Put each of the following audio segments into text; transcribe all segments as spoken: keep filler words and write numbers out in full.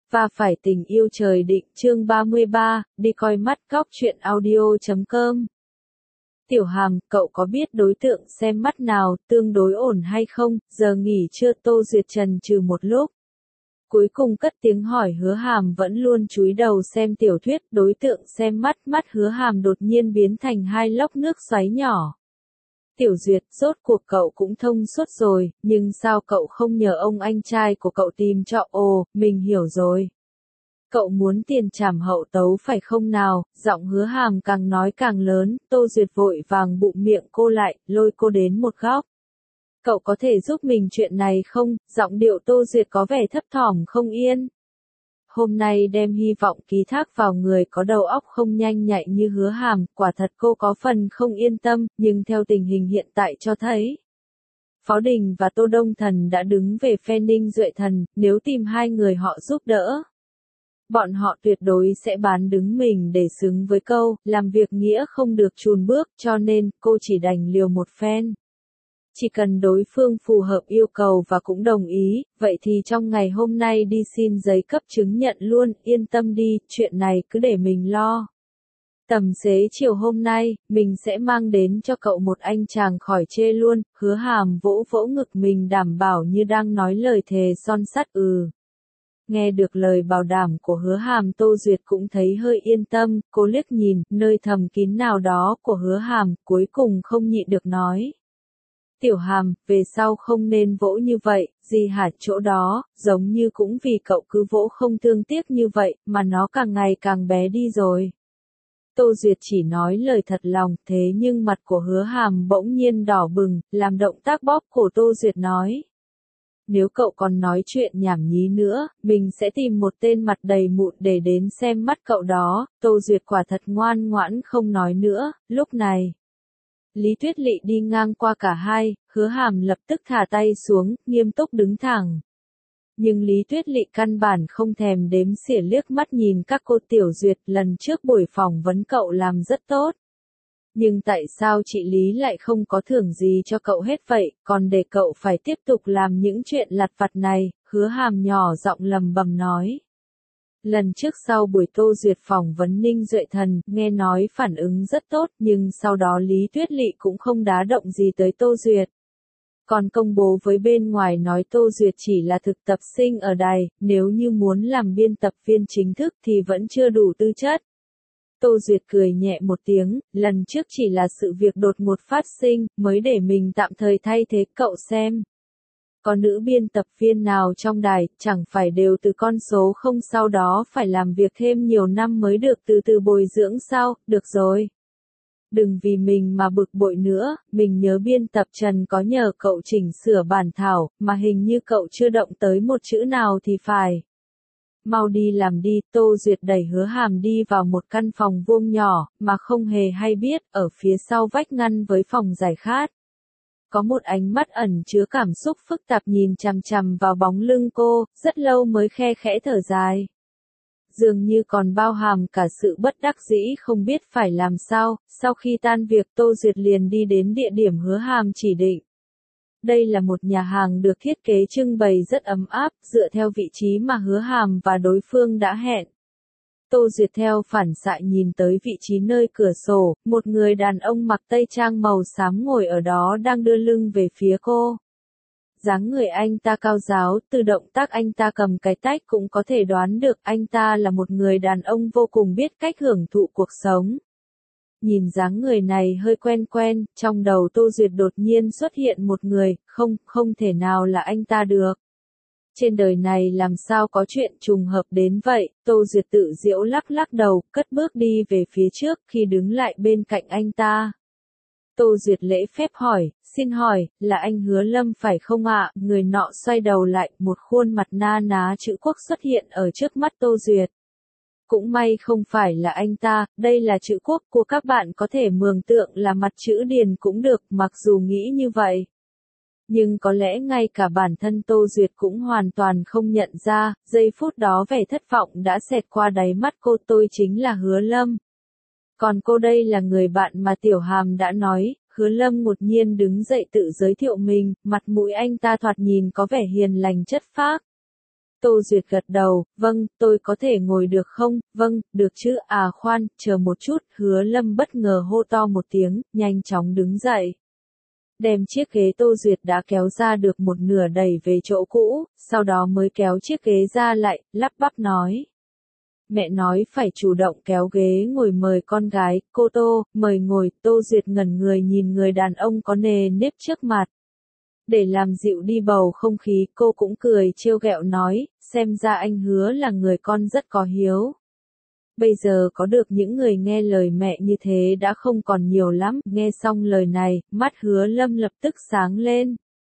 Và phải tình yêu trời định chương ba mươi ba, đi coi mắt góc truyện audio chấm com. Tiểu Hàm, cậu có biết đối tượng xem mắt nào tương đối ổn hay không? Giờ nghỉ trưa Tô Duyệt chần chừ một lúc. Cuối cùng cất tiếng hỏi. Hứa Hàm vẫn luôn chúi đầu xem tiểu thuyết. Đối tượng xem mắt, mắt Hứa Hàm đột nhiên biến thành hai lốc nước xoáy nhỏ. Tiểu Duyệt, rốt cuộc cậu cũng thông suốt rồi, nhưng sao cậu không nhờ ông anh trai của cậu tìm cho? Ồ, mình hiểu rồi. Cậu muốn tiền trảm hậu tấu phải không nào? Giọng Hứa Hàm càng nói càng lớn. Tô Duyệt vội vàng bụm miệng cô lại, lôi cô đến một góc. Cậu có thể giúp mình chuyện này không? Giọng điệu Tô Duyệt có vẻ thấp thỏm không yên. Hôm nay đem hy vọng ký thác vào người có đầu óc không nhanh nhạy như Hứa Hàm, quả thật cô có phần không yên tâm, nhưng theo tình hình hiện tại cho thấy. Phó Đình và Tô Đông Thần đã đứng về phe Ninh Duệ Thần, nếu tìm hai người họ giúp đỡ. Bọn họ tuyệt đối sẽ bán đứng mình để xứng với câu, làm việc nghĩa không được chùn bước, cho nên, cô chỉ đành liều một phen. Chỉ cần đối phương phù hợp yêu cầu và cũng đồng ý, vậy thì trong ngày hôm nay đi xin giấy cấp chứng nhận luôn, yên tâm đi, chuyện này cứ để mình lo. Tầm xế chiều hôm nay, mình sẽ mang đến cho cậu một anh chàng khỏi chê luôn. Hứa Hàm vỗ vỗ ngực mình đảm bảo như đang nói lời thề son sắt. Ừ. Nghe được lời bảo đảm của Hứa Hàm, Tô Duyệt cũng thấy hơi yên tâm, cô liếc nhìn, nơi thầm kín nào đó của Hứa Hàm, cuối cùng không nhịn được nói. Tiểu Hàm, về sau không nên vỗ như vậy, gì hả? Chỗ đó, giống như cũng vì cậu cứ vỗ không thương tiếc như vậy, mà nó càng ngày càng bé đi rồi. Tô Duyệt chỉ nói lời thật lòng, thế nhưng mặt của Hứa Hàm bỗng nhiên đỏ bừng, làm động tác bóp cổ Tô Duyệt nói. Nếu cậu còn nói chuyện nhảm nhí nữa, mình sẽ tìm một tên mặt đầy mụn để đến xem mắt cậu đó. Tô Duyệt quả thật ngoan ngoãn không nói nữa. Lúc này, Lý Tuyết Lị đi ngang qua cả hai, Hứa Hàm lập tức thả tay xuống, nghiêm túc đứng thẳng. Nhưng Lý Tuyết Lị căn bản không thèm đếm xỉa liếc mắt nhìn các cô. Tiểu Duyệt, lần trước buổi phỏng vấn cậu làm rất tốt. Nhưng tại sao chị Lý lại không có thưởng gì cho cậu hết vậy, còn để cậu phải tiếp tục làm những chuyện lặt vặt này? Hứa Hàm nhỏ giọng lầm bầm nói. Lần trước sau buổi Tô Duyệt phỏng vấn Ninh Duệ Thần, nghe nói phản ứng rất tốt, nhưng sau đó Lý Tuyết Lị cũng không đá động gì tới Tô Duyệt. Còn công bố với bên ngoài nói Tô Duyệt chỉ là thực tập sinh ở đài, nếu như muốn làm biên tập viên chính thức thì vẫn chưa đủ tư chất. Tô Duyệt cười nhẹ một tiếng, lần trước chỉ là sự việc đột ngột phát sinh, mới để mình tạm thời thay thế cậu xem. Có nữ biên tập viên nào trong đài, chẳng phải đều từ con số không sau đó phải làm việc thêm nhiều năm mới được từ từ bồi dưỡng sao? Được rồi. Đừng vì mình mà bực bội nữa, mình nhớ biên tập Trần có nhờ cậu chỉnh sửa bản thảo, mà hình như cậu chưa động tới một chữ nào thì phải. Mau đi làm đi. Tô Duyệt đẩy Hứa Hàm đi vào một căn phòng vuông nhỏ, mà không hề hay biết, ở phía sau vách ngăn với phòng giải khát. Có một ánh mắt ẩn chứa cảm xúc phức tạp nhìn chằm chằm vào bóng lưng cô, rất lâu mới khe khẽ thở dài. Dường như còn bao hàm cả sự bất đắc dĩ không biết phải làm sao. Sau khi tan việc, Tô Duyệt liền đi đến địa điểm Hứa Hàm chỉ định. Đây là một nhà hàng được thiết kế trưng bày rất ấm áp, dựa theo vị trí mà Hứa Hàm và đối phương đã hẹn. Tô Duyệt theo phản xạ nhìn tới vị trí nơi cửa sổ, một người đàn ông mặc tây trang màu xám ngồi ở đó đang đưa lưng về phía cô. Dáng người anh ta cao ráo, từ động tác anh ta cầm cái tách cũng có thể đoán được anh ta là một người đàn ông vô cùng biết cách hưởng thụ cuộc sống. Nhìn dáng người này hơi quen quen, trong đầu Tô Duyệt đột nhiên xuất hiện một người, không, không thể nào là anh ta được. Trên đời này làm sao có chuyện trùng hợp đến vậy? Tô Duyệt tự giễu lắc lắc đầu, cất bước đi về phía trước, khi đứng lại bên cạnh anh ta. Tô Duyệt lễ phép hỏi, xin hỏi, là anh Hứa Lâm phải không ạ? Người nọ xoay đầu lại, một khuôn mặt na ná chữ quốc xuất hiện ở trước mắt Tô Duyệt. Cũng may không phải là anh ta, đây là chữ quốc của các bạn có thể mường tượng là mặt chữ điền cũng được, mặc dù nghĩ như vậy. Nhưng có lẽ ngay cả bản thân Tô Duyệt cũng hoàn toàn không nhận ra, giây phút đó vẻ thất vọng đã xẹt qua đáy mắt cô. Tôi chính là Hứa Lâm. Còn cô đây là người bạn mà Tiểu Hàm đã nói. Hứa Lâm ngột nhiên đứng dậy tự giới thiệu mình, mặt mũi anh ta thoạt nhìn có vẻ hiền lành chất phác. Tô Duyệt gật đầu, vâng, tôi có thể ngồi được không, vâng, được chứ, à khoan, chờ một chút, Hứa Lâm bất ngờ hô to một tiếng, nhanh chóng đứng dậy. Đem chiếc ghế Tô Duyệt đã kéo ra được một nửa đẩy về chỗ cũ, sau đó mới kéo chiếc ghế ra lại, lắp bắp nói. Mẹ nói phải chủ động kéo ghế ngồi mời con gái, cô Tô, mời ngồi, Tô Duyệt ngẩn người nhìn người đàn ông có nề nếp trước mặt. Để làm dịu đi bầu không khí, cô cũng cười trêu ghẹo nói, xem ra anh Hứa là người con rất có hiếu. Bây giờ có được những người nghe lời mẹ như thế đã không còn nhiều lắm, nghe xong lời này, mắt Hứa Lâm lập tức sáng lên.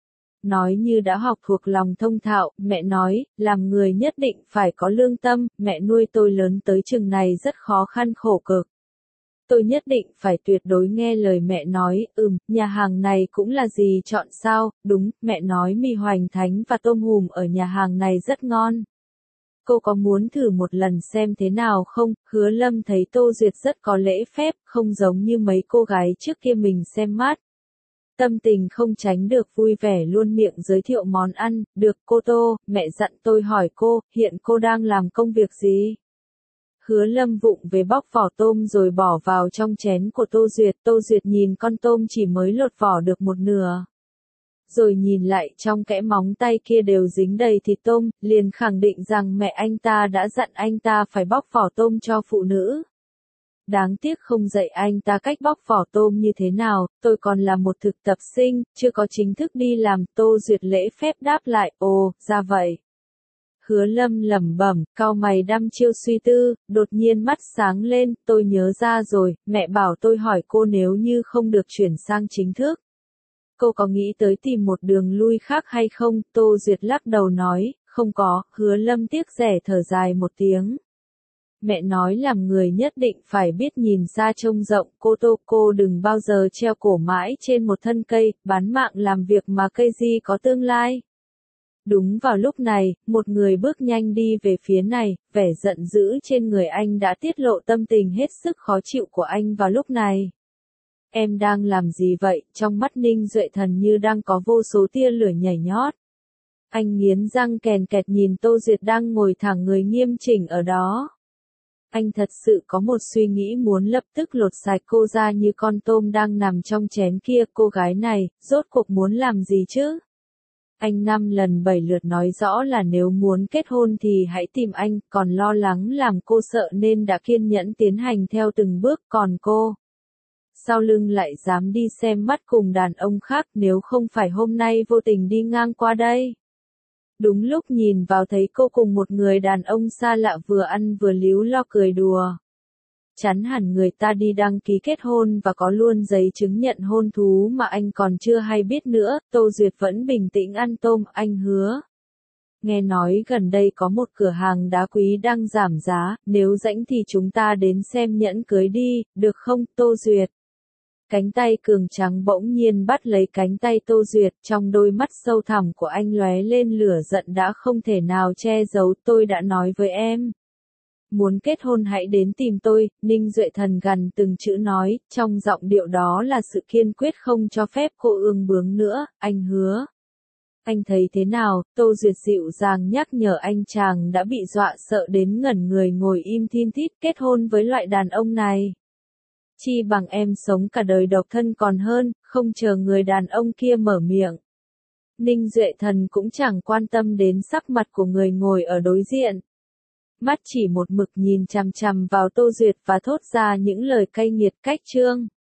Nói như đã học thuộc lòng thông thạo, mẹ nói, làm người nhất định phải có lương tâm, mẹ nuôi tôi lớn tới chừng này rất khó khăn khổ cực. Tôi nhất định phải tuyệt đối nghe lời mẹ nói, ừm, nhà hàng này cũng là gì chọn sao, đúng, mẹ nói mì hoành thánh và tôm hùm ở nhà hàng này rất ngon. Cô có muốn thử một lần xem thế nào không? Hứa Lâm thấy Tô Duyệt rất có lễ phép, không giống như mấy cô gái trước kia mình xem mát. Tâm tình không tránh được vui vẻ luôn miệng giới thiệu món ăn, được cô Tô, mẹ dặn tôi hỏi cô, hiện cô đang làm công việc gì? Hứa Lâm vụng về bóc vỏ tôm rồi bỏ vào trong chén của Tô Duyệt, Tô Duyệt nhìn con tôm chỉ mới lột vỏ được một nửa. Rồi nhìn lại trong kẽ móng tay kia đều dính đầy thịt tôm, liền khẳng định rằng mẹ anh ta đã dặn anh ta phải bóc vỏ tôm cho phụ nữ. Đáng tiếc không dạy anh ta cách bóc vỏ tôm như thế nào, tôi còn là một thực tập sinh, chưa có chính thức đi làm, Tô Duyệt lễ phép đáp lại, ồ, ra vậy. Hứa Lâm lẩm bẩm, cau mày đăm chiêu suy tư, đột nhiên mắt sáng lên, tôi nhớ ra rồi, mẹ bảo tôi hỏi cô nếu như không được chuyển sang chính thức. Cô có nghĩ tới tìm một đường lui khác hay không? Tô Duyệt lắc đầu nói, không có, Hứa Lâm tiếc rẻ thở dài một tiếng. Mẹ nói làm người nhất định phải biết nhìn xa trông rộng, cô Tô cô đừng bao giờ treo cổ mãi trên một thân cây, bán mạng làm việc mà cây gì có tương lai. Đúng vào lúc này, một người bước nhanh đi về phía này, vẻ giận dữ trên người anh đã tiết lộ tâm tình hết sức khó chịu của anh vào lúc này. Em đang làm gì vậy? Trong mắt Ninh Duệ Thần như đang có vô số tia lửa nhảy nhót. Anh nghiến răng kèn kẹt nhìn Tô Duyệt đang ngồi thẳng người nghiêm chỉnh ở đó. Anh thật sự có một suy nghĩ muốn lập tức lột sạch cô ra như con tôm đang nằm trong chén kia. Cô gái này, rốt cuộc muốn làm gì chứ? Anh năm lần bảy lượt nói rõ là nếu muốn kết hôn thì hãy tìm anh, còn lo lắng làm cô sợ nên đã kiên nhẫn tiến hành theo từng bước, còn cô sau lưng lại dám đi xem mắt cùng đàn ông khác, nếu không phải hôm nay vô tình đi ngang qua đây. Đúng lúc nhìn vào thấy cô cùng một người đàn ông xa lạ vừa ăn vừa líu lo cười đùa. Chắn hẳn người ta đi đăng ký kết hôn và có luôn giấy chứng nhận hôn thú mà anh còn chưa hay biết nữa. Tô Duyệt vẫn bình tĩnh ăn tôm, anh Hứa. Nghe nói gần đây có một cửa hàng đá quý đang giảm giá, nếu rảnh thì chúng ta đến xem nhẫn cưới đi, được không, Tô Duyệt? Cánh tay cường trắng bỗng nhiên bắt lấy cánh tay Tô Duyệt, trong đôi mắt sâu thẳm của anh lóe lên lửa giận đã không thể nào che giấu, tôi đã nói với em. Muốn kết hôn hãy đến tìm tôi, Ninh Duệ Thần gằn từng chữ nói, trong giọng điệu đó là sự kiên quyết không cho phép cô ương bướng nữa, anh Hứa. Anh thấy thế nào? Tô Duyệt dịu dàng nhắc nhở anh chàng đã bị dọa sợ đến ngẩn người ngồi im thin thít, kết hôn với loại đàn ông này. Chi bằng em sống cả đời độc thân còn hơn, không chờ người đàn ông kia mở miệng. Ninh Duệ Thần cũng chẳng quan tâm đến sắc mặt của người ngồi ở đối diện. Mắt chỉ một mực nhìn chằm chằm vào Tô Duyệt và thốt ra những lời cay nghiệt cách trương.